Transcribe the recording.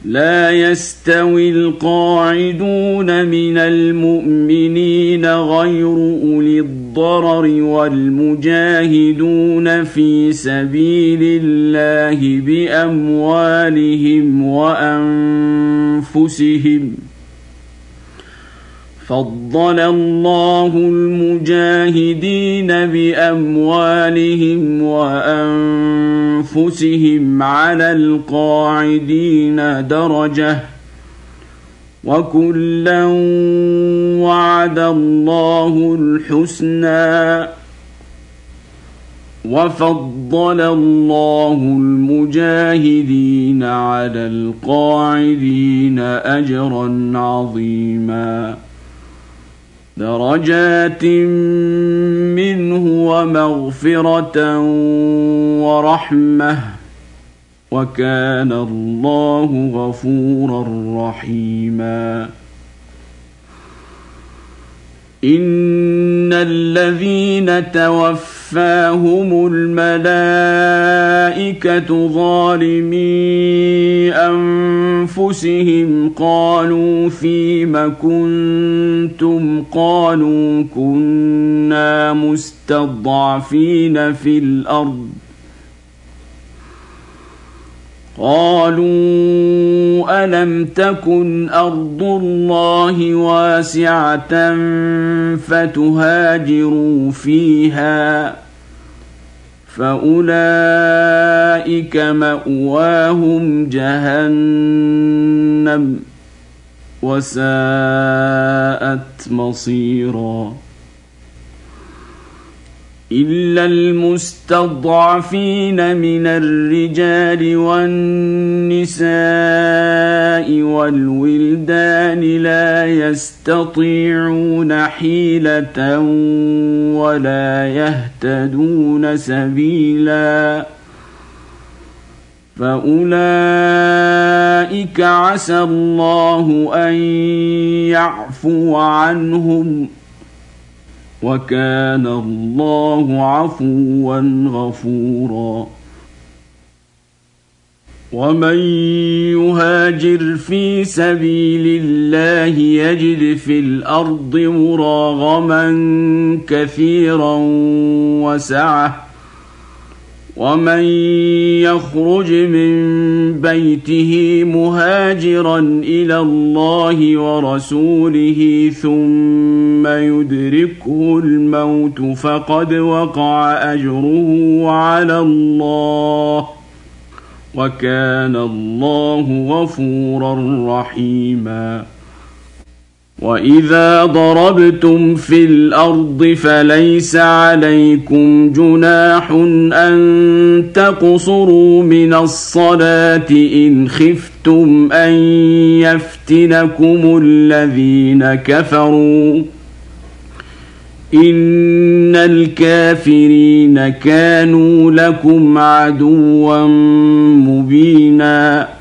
لا يستوي القاعدون من المؤمنين غير أولي الضرر والمجاهدون في سبيل الله بأموالهم وأنفسهم. فضل الله المجاهدين بأموالهم وأنفسهم على القاعدين درجة، وكلا وعد الله الحسنى، وفضل الله المجاهدين على القاعدين أجرا عظيما، درجات منه ومغفرة ورحمة، وكان الله غفورا رحيما. إن الذين توفاهم الملائكة ظالمي أنفسهم قالوا فيم كنتم؟ قالوا كنا مستضعفين في الأرض. قالوا ألم تكن أرض الله واسعة فتهاجروا فيها؟ فأولئك مأواهم جهنم وساءت مصيرا. إلا المستضعفين من الرجال والنساء والولدان لا يستطيعون حيلة ولا يهتدون سبيلا، فأولئك عسى الله أن يعفو عنهم، وكان الله عفوا غفورا. ومن يهاجر في سبيل الله يجد في الأرض مراغما كثيرا وسعة، ومن يخرج من بيته مهاجرا إلى الله ورسوله ثم يدركه الموت فقد وقع أجره على الله، وكان الله غفورا رحيما. وإذا ضربتم في الأرض فليس عليكم جناح أن تقصروا من الصلاة إن خفتم أن يفتنكم الذين كفروا، إن الكافرين كانوا لكم عدوا مبينا.